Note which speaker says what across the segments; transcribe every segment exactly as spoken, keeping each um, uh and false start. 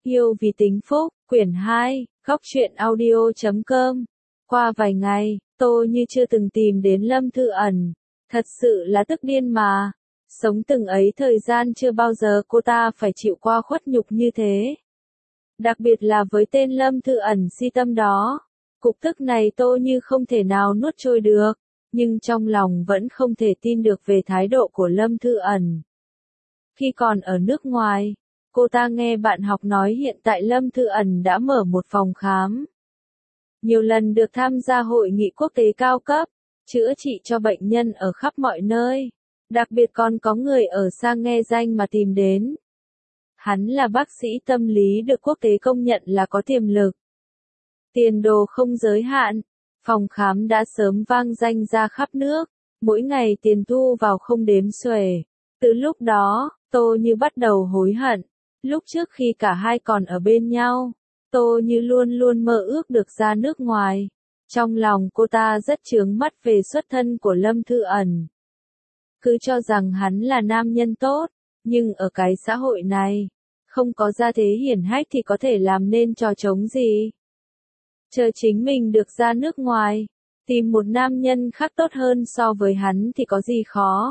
Speaker 1: Yêu vì tính phúc, quyển hai, góc truyện audio chấm com. Qua vài ngày, tôi như chưa từng tìm đến Lâm Thư Ẩn. Thật sự là tức điên mà. Sống từng ấy thời gian chưa bao giờ cô ta phải chịu qua khuất nhục như thế. Đặc biệt là với tên Lâm Thư Ẩn si tâm đó. Cục tức này tôi như không thể nào nuốt trôi được. Nhưng trong lòng vẫn không thể tin được về thái độ của Lâm Thư Ẩn. Khi còn ở nước ngoài, cô ta nghe bạn học nói hiện tại Lâm Thư Ẩn đã mở một phòng khám. Nhiều lần được tham gia hội nghị quốc tế cao cấp, chữa trị cho bệnh nhân ở khắp mọi nơi. Đặc biệt còn có người ở xa nghe danh mà tìm đến. Hắn là bác sĩ tâm lý được quốc tế công nhận là có tiềm lực. Tiền đồ không giới hạn, phòng khám đã sớm vang danh ra khắp nước, mỗi ngày tiền thu vào không đếm xuể. Từ lúc đó, tôi như bắt đầu hối hận. Lúc trước khi cả hai còn ở bên nhau, tôi như luôn luôn mơ ước được ra nước ngoài. Trong lòng cô ta rất chướng mắt về xuất thân của Lâm Thư Ẩn. Cứ cho rằng hắn là nam nhân tốt, nhưng ở cái xã hội này, không có gia thế hiển hách thì có thể làm nên trò trống gì. Chờ chính mình được ra nước ngoài, tìm một nam nhân khác tốt hơn so với hắn thì có gì khó.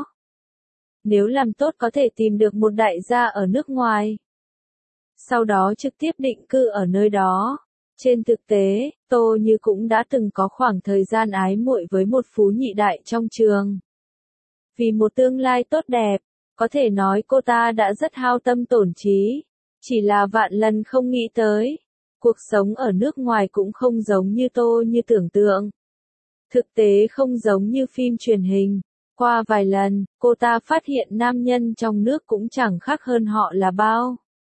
Speaker 1: Nếu làm tốt có thể tìm được một đại gia ở nước ngoài. Sau đó trực tiếp định cư ở nơi đó. Trên thực tế, Tô Như cũng đã từng có khoảng thời gian ái muội với một phú nhị đại trong trường. Vì một tương lai tốt đẹp, có thể nói cô ta đã rất hao tâm tổn trí. Chỉ là vạn lần không nghĩ tới. Cuộc sống ở nước ngoài cũng không giống như Tô Như tưởng tượng. Thực tế không giống như phim truyền hình. Qua vài lần, cô ta phát hiện nam nhân trong nước cũng chẳng khác hơn họ là bao.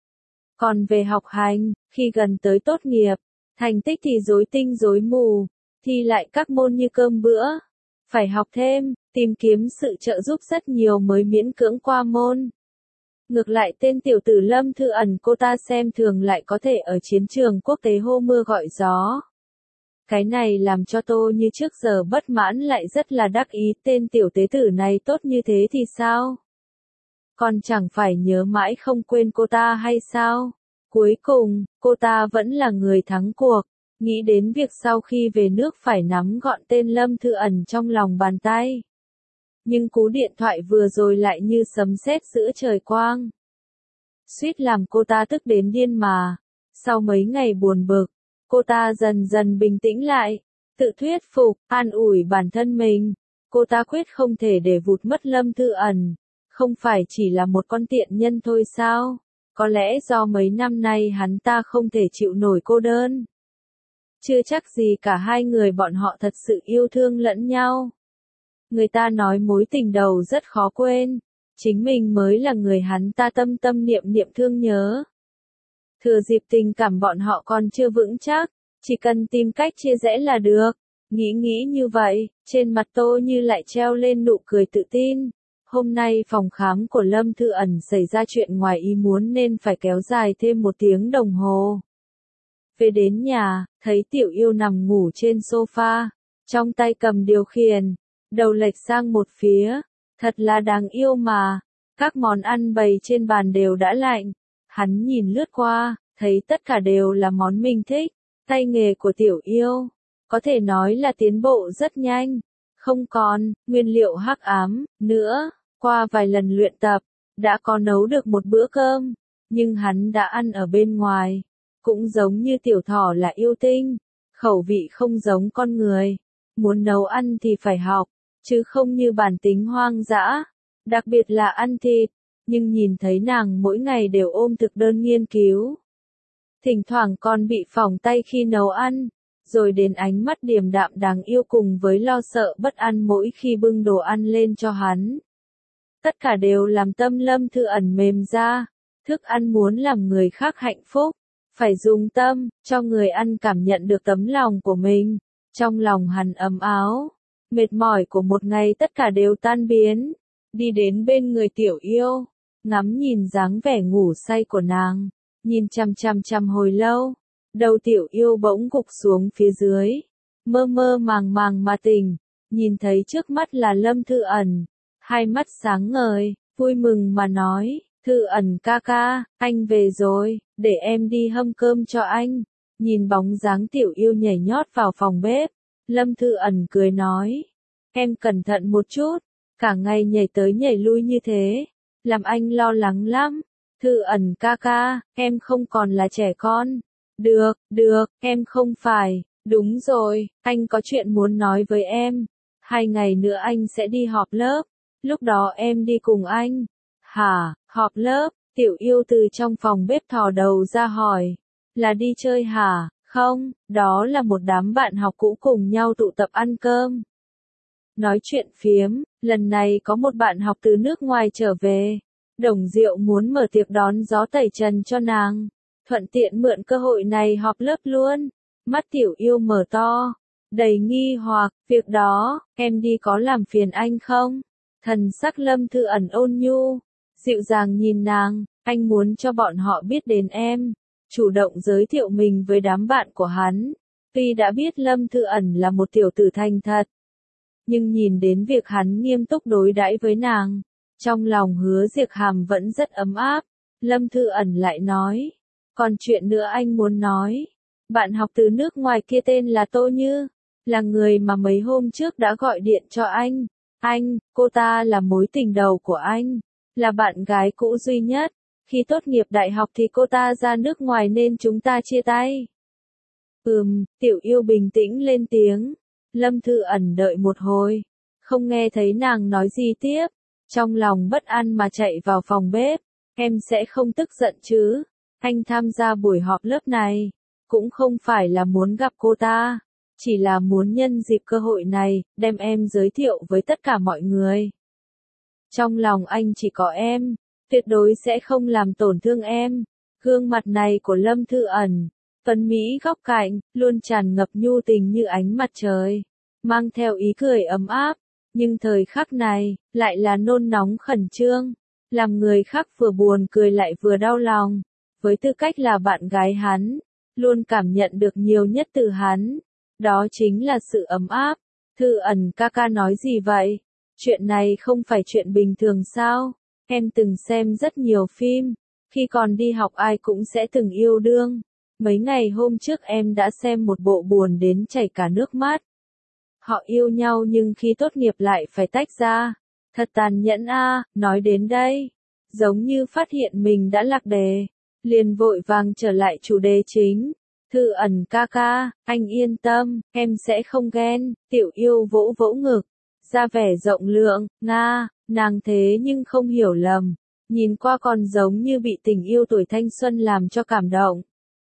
Speaker 1: Còn về học hành, khi gần tới tốt nghiệp, thành tích thì rối tinh rối mù, thi lại các môn như cơm bữa. Phải học thêm, tìm kiếm sự trợ giúp rất nhiều mới miễn cưỡng qua môn. Ngược lại tên tiểu tử Lâm Thư Ẩn cô ta xem thường lại có thể ở chiến trường quốc tế hô mưa gọi gió. Cái này làm cho tôi như trước giờ bất mãn lại rất là đắc ý tên tiểu tế tử này tốt như thế thì sao? Còn chẳng phải nhớ mãi không quên cô ta hay sao? Cuối cùng, cô ta vẫn là người thắng cuộc, nghĩ đến việc sau khi về nước phải nắm gọn tên Lâm Thư Ẩn trong lòng bàn tay. Nhưng cú điện thoại vừa rồi lại như sấm sét giữa trời quang. Suýt làm cô ta tức đến điên mà. Sau mấy ngày buồn bực, cô ta dần dần bình tĩnh lại, tự thuyết phục, an ủi bản thân mình. Cô ta quyết không thể để vụt mất Lâm Thư Ẩn. Không phải chỉ là một con tiện nhân thôi sao? Có lẽ do mấy năm nay hắn ta không thể chịu nổi cô đơn. Chưa chắc gì cả hai người bọn họ thật sự yêu thương lẫn nhau. Người ta nói mối tình đầu rất khó quên. Chính mình mới là người hắn ta tâm tâm niệm niệm thương nhớ. Thừa dịp tình cảm bọn họ còn chưa vững chắc, chỉ cần tìm cách chia rẽ là được. Nghĩ nghĩ như vậy, trên mặt Tô Như lại treo lên nụ cười tự tin. Hôm nay phòng khám của Lâm Thư Ẩn xảy ra chuyện ngoài ý muốn nên phải kéo dài thêm một tiếng đồng hồ. Về đến nhà, thấy Tiểu Yêu nằm ngủ trên sofa, trong tay cầm điều khiển, đầu lệch sang một phía. Thật là đáng yêu mà. Các món ăn bày trên bàn đều đã lạnh. Hắn nhìn lướt qua, thấy tất cả đều là món mình thích. Tay nghề của Tiểu Yêu, có thể nói là tiến bộ rất nhanh. Không còn nguyên liệu hắc ám nữa. Qua vài lần luyện tập, đã có nấu được một bữa cơm. Nhưng hắn đã ăn ở bên ngoài. Cũng giống như tiểu thỏ là yêu tinh. Khẩu vị không giống con người. Muốn nấu ăn thì phải học, chứ không như bản tính hoang dã. Đặc biệt là ăn thịt. Nhưng nhìn thấy nàng mỗi ngày đều ôm thực đơn nghiên cứu. Thỉnh thoảng còn bị phỏng tay khi nấu ăn. Rồi đến ánh mắt điềm đạm đáng yêu cùng với lo sợ bất an mỗi khi bưng đồ ăn lên cho hắn. Tất cả đều làm tâm Lâm Thư Ẩn mềm ra. Thức ăn muốn làm người khác hạnh phúc, phải dùng tâm, cho người ăn cảm nhận được tấm lòng của mình. Trong lòng hắn ấm áo, mệt mỏi của một ngày tất cả đều tan biến. Đi đến bên người Tiểu Yêu, ngắm nhìn dáng vẻ ngủ say của nàng, nhìn chằm chằm chằm hồi lâu. Đầu Tiểu Yêu bỗng gục xuống phía dưới, mơ mơ màng màng mà tỉnh, nhìn thấy trước mắt là Lâm Thư Ẩn. Hai mắt sáng ngời, vui mừng mà nói, Thư Ẩn ca ca, anh về rồi, để em đi hâm cơm cho anh. Nhìn bóng dáng Tiểu Yêu nhảy nhót vào phòng bếp, Lâm Thư Ẩn cười nói, em cẩn thận một chút, cả ngày nhảy tới nhảy lui như thế, làm anh lo lắng lắm. Thư Ẩn ca ca, em không còn là trẻ con. Được, được, em không phải, đúng rồi, anh có chuyện muốn nói với em. Hai ngày nữa anh sẽ đi họp lớp, lúc đó em đi cùng anh. Hả, họp lớp? Tiểu Yêu từ trong phòng bếp thò đầu ra hỏi. Là đi chơi hả? Không, đó là một đám bạn học cũ cùng nhau tụ tập ăn cơm. Nói chuyện phiếm, lần này có một bạn học từ nước ngoài trở về. Đồng Diệu muốn mở tiệc đón gió tẩy trần cho nàng, thuận tiện mượn cơ hội này họp lớp luôn. Mắt Tiểu Yêu mở to, đầy nghi hoặc, việc đó, em đi có làm phiền anh không? Thần sắc Lâm Thư Ẩn ôn nhu, dịu dàng nhìn nàng, anh muốn cho bọn họ biết đến em, chủ động giới thiệu mình với đám bạn của hắn. Tuy đã biết Lâm Thư Ẩn là một tiểu tử thành thật, nhưng nhìn đến việc hắn nghiêm túc đối đãi với nàng, trong lòng Hứa Diệc Hàm vẫn rất ấm áp. Lâm Thư Ẩn lại nói, còn chuyện nữa anh muốn nói. Bạn học từ nước ngoài kia tên là Tô Như, là người mà mấy hôm trước đã gọi điện cho anh. Anh, cô ta là mối tình đầu của anh, là bạn gái cũ duy nhất. Khi tốt nghiệp đại học thì cô ta ra nước ngoài nên chúng ta chia tay. Ừm, Tiểu Yêu bình tĩnh lên tiếng. Lâm Thư Ẩn đợi một hồi, không nghe thấy nàng nói gì tiếp. Trong lòng bất an mà chạy vào phòng bếp. Em sẽ không tức giận chứ? Anh tham gia buổi họp lớp này, cũng không phải là muốn gặp cô ta, chỉ là muốn nhân dịp cơ hội này, đem em giới thiệu với tất cả mọi người. Trong lòng anh chỉ có em, tuyệt đối sẽ không làm tổn thương em. Gương mặt này của Lâm Thư Ẩn, tuấn mỹ góc cạnh, luôn tràn ngập nhu tình như ánh mặt trời, mang theo ý cười ấm áp, nhưng thời khắc này, lại là nôn nóng khẩn trương, làm người khác vừa buồn cười lại vừa đau lòng. Với tư cách là bạn gái hắn, luôn cảm nhận được nhiều nhất từ hắn, đó chính là sự ấm áp. Thư Ẩn ca ca nói gì vậy? Chuyện này không phải chuyện bình thường sao? Em từng xem rất nhiều phim, khi còn đi học ai cũng sẽ từng yêu đương. Mấy ngày hôm trước em đã xem một bộ buồn đến chảy cả nước mắt. Họ yêu nhau nhưng khi tốt nghiệp lại phải tách ra. Thật tàn nhẫn a. Nói đến đây, giống như phát hiện mình đã lạc đề, liền vội vàng trở lại chủ đề chính. Thư Ẩn ca ca, anh yên tâm, em sẽ không ghen. Tiểu Yêu vỗ vỗ ngực, ra vẻ rộng lượng. Nga, nàng thế nhưng không hiểu lầm, nhìn qua còn giống như bị tình yêu tuổi thanh xuân làm cho cảm động.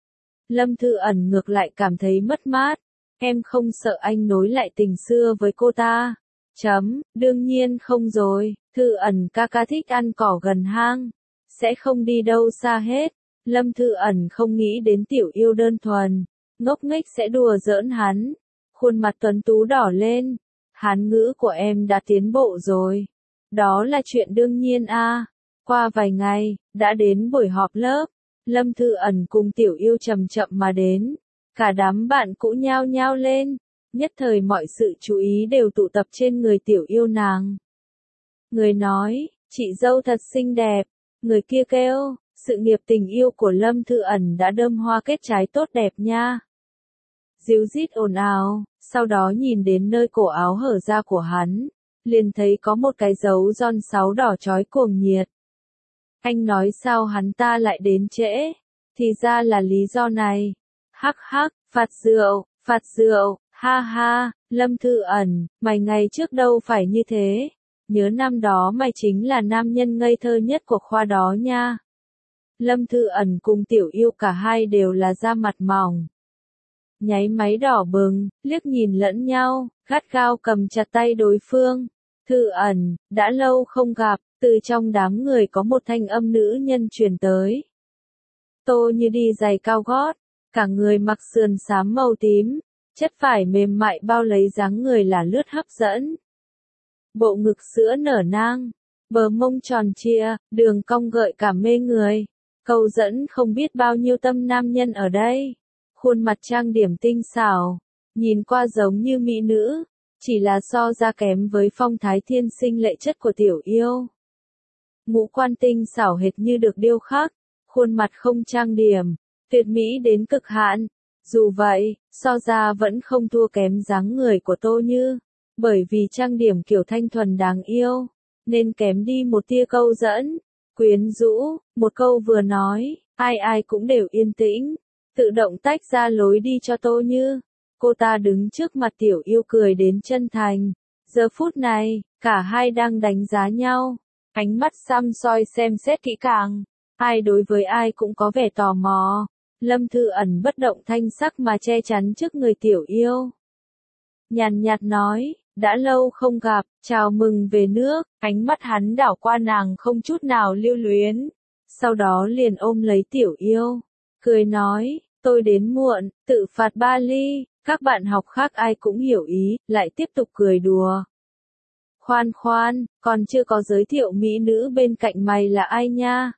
Speaker 1: Lâm Thư Ẩn ngược lại cảm thấy mất mát. Em không sợ anh nối lại tình xưa với cô ta. Chấm, đương nhiên không rồi. Thư Ẩn ca ca thích ăn cỏ gần hang, sẽ không đi đâu xa hết. Lâm Thư Ẩn không nghĩ đến Tiểu Yêu đơn thuần, ngốc nghếch sẽ đùa giỡn hắn. Khuôn mặt tuấn tú đỏ lên. Hán ngữ của em đã tiến bộ rồi. Đó là chuyện đương nhiên a. Qua vài ngày, đã đến buổi họp lớp. Lâm Thư Ẩn cùng Tiểu Yêu chậm chậm mà đến. Cả đám bạn cũ nhao nhao lên. Nhất thời mọi sự chú ý đều tụ tập trên người Tiểu Yêu nàng. Người nói, chị dâu thật xinh đẹp. Người kia kêu, sự nghiệp tình yêu của Lâm Thư Ẩn đã đơm hoa kết trái tốt đẹp nha. Díu dít ồn ào, sau đó nhìn đến nơi cổ áo hở ra của hắn, liền thấy có một cái dấu ron sáu đỏ chói cuồng nhiệt. Anh nói sao hắn ta lại đến trễ? Thì ra là lý do này. Hắc hắc, phạt rượu, phạt rượu, ha ha. Lâm Thư Ẩn, mày ngày trước đâu phải như thế. Nhớ năm đó mày chính là nam nhân ngây thơ nhất của khoa đó nha. Lâm Thư Ẩn cùng Tiểu Yêu cả hai đều là da mặt mỏng, nháy máy đỏ bừng, liếc nhìn lẫn nhau, gắt gao cầm chặt tay đối phương. Thư Ẩn, đã lâu không gặp. Từ trong đám người có một thanh âm nữ nhân truyền tới. Tô Như đi giày cao gót, cả người mặc sườn xám màu tím, chất vải mềm mại bao lấy dáng người là lướt hấp dẫn. Bộ ngực sữa nở nang, bờ mông tròn trịa, đường cong gợi cảm mê người, câu dẫn không biết bao nhiêu tâm nam nhân ở đây. Khuôn mặt trang điểm tinh xảo, nhìn qua giống như mỹ nữ, chỉ là so ra kém với phong thái thiên sinh lệ chất của Tiểu Yêu. ngũ quan tinh xảo hệt như được điêu khắc, khuôn mặt không trang điểm, tuyệt mỹ đến cực hạn. Dù vậy, so ra vẫn không thua kém dáng người của Tô Như, bởi vì trang điểm kiểu thanh thuần đáng yêu, nên kém đi một tia câu dẫn, quyến rũ, một câu vừa nói, ai ai cũng đều yên tĩnh, tự động tách ra lối đi cho Tô Như. Cô ta đứng trước mặt Tiểu Yêu cười đến chân thành. Giờ phút này, cả hai đang đánh giá nhau, ánh mắt săm soi xem xét kỹ càng, ai đối với ai cũng có vẻ tò mò. Lâm Thư Ẩn bất động thanh sắc mà che chắn trước người Tiểu Yêu. Nhàn nhạt nói, đã lâu không gặp, chào mừng về nước, ánh mắt hắn đảo qua nàng không chút nào lưu luyến. Sau đó liền ôm lấy Tiểu Yêu, cười nói, tôi đến muộn, tự phạt ba ly, các bạn học khác ai cũng hiểu ý, lại tiếp tục cười đùa. Khoan khoan, còn chưa có giới thiệu mỹ nữ bên cạnh mày là ai nha?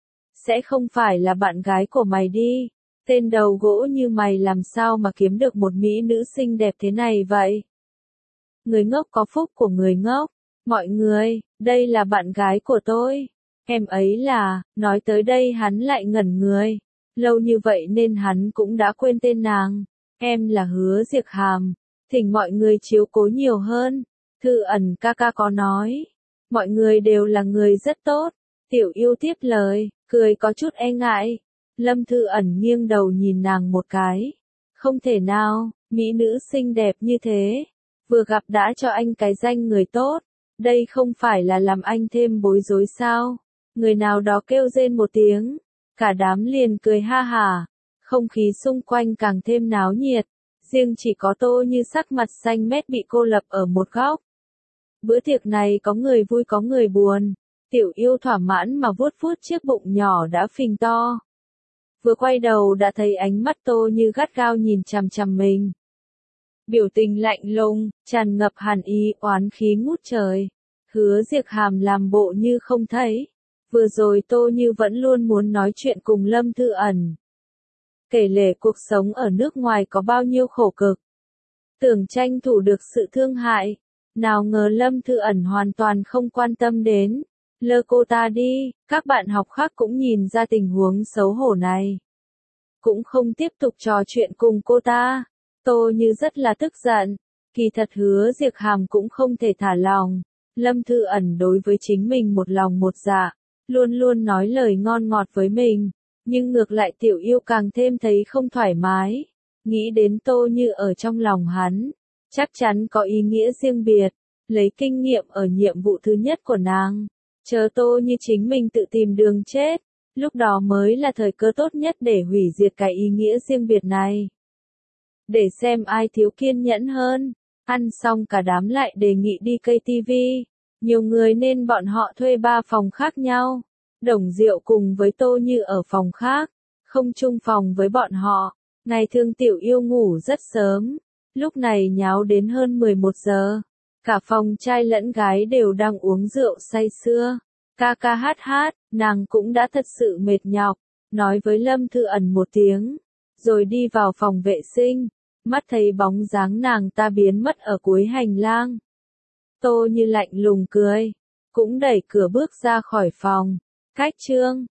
Speaker 1: Sẽ không phải là bạn gái của mày đi, tên đầu gỗ như mày làm sao mà kiếm được một mỹ nữ xinh đẹp thế này vậy? Người ngốc có phúc của người ngốc, mọi người, đây là bạn gái của tôi, em ấy là, nói tới đây hắn lại ngẩn người, lâu như vậy nên hắn cũng đã quên tên nàng, em là Hứa Diệc Hàm, thỉnh mọi người chiếu cố nhiều hơn, Thư Ẩn ca ca có nói, mọi người đều là người rất tốt, Tiểu Yêu tiếp lời, cười có chút e ngại. Lâm Thư Ẩn nghiêng đầu nhìn nàng một cái. Không thể nào, mỹ nữ xinh đẹp như thế. Vừa gặp đã cho anh cái danh người tốt. Đây không phải là làm anh thêm bối rối sao? Người nào đó kêu rên một tiếng. Cả đám liền cười ha hả. Không khí xung quanh càng thêm náo nhiệt. Riêng chỉ có Tô Như sắc mặt xanh mét bị cô lập ở một góc. Bữa tiệc này có người vui có người buồn. Tiểu Yêu thỏa mãn mà vuốt vuốt chiếc bụng nhỏ đã phình to. Vừa quay đầu đã thấy ánh mắt Tô Như gắt gao nhìn chằm chằm mình. Biểu tình lạnh lùng, tràn ngập hàn ý oán khí ngút trời. Hứa Diệc Hàm làm bộ như không thấy. Vừa rồi Tô Như vẫn luôn muốn nói chuyện cùng Lâm Thư Ẩn. Kể lể cuộc sống ở nước ngoài có bao nhiêu khổ cực. Tưởng tranh thủ được sự thương hại. Nào ngờ Lâm Thư Ẩn hoàn toàn không quan tâm đến. Lơ cô ta đi, các bạn học khác cũng nhìn ra tình huống xấu hổ này. Cũng không tiếp tục trò chuyện cùng cô ta. Tô Như rất là tức giận. Kỳ thật Hứa Diệc Hàm cũng không thể thả lòng. Lâm Thư Ẩn đối với chính mình một lòng một dạ. Luôn luôn nói lời ngon ngọt với mình. Nhưng ngược lại Tiểu Yêu càng thêm thấy không thoải mái. Nghĩ đến Tô Như ở trong lòng hắn. Chắc chắn có ý nghĩa riêng biệt. Lấy kinh nghiệm ở nhiệm vụ thứ nhất của nàng. Chờ Tô Như chính mình tự tìm đường chết, lúc đó mới là thời cơ tốt nhất để hủy diệt cái ý nghĩa riêng biệt này. Để xem ai thiếu kiên nhẫn hơn, ăn xong cả đám lại đề nghị đi cây ti vi, nhiều người nên bọn họ thuê ba phòng khác nhau. Đồng Diệu cùng với Tô Như ở phòng khác, không chung phòng với bọn họ. Ngày thường Tiểu Yêu ngủ rất sớm, lúc này nháo đến hơn mười một giờ. Cả phòng trai lẫn gái đều đang uống rượu say sưa. Ca ca hát hát, nàng cũng đã thật sự mệt nhọc. Nói với Lâm Thư Ẩn một tiếng. Rồi đi vào phòng vệ sinh. Mắt thấy bóng dáng nàng ta biến mất ở cuối hành lang. Tô Như lạnh lùng cười. Cũng đẩy cửa bước ra khỏi phòng. Cách chương.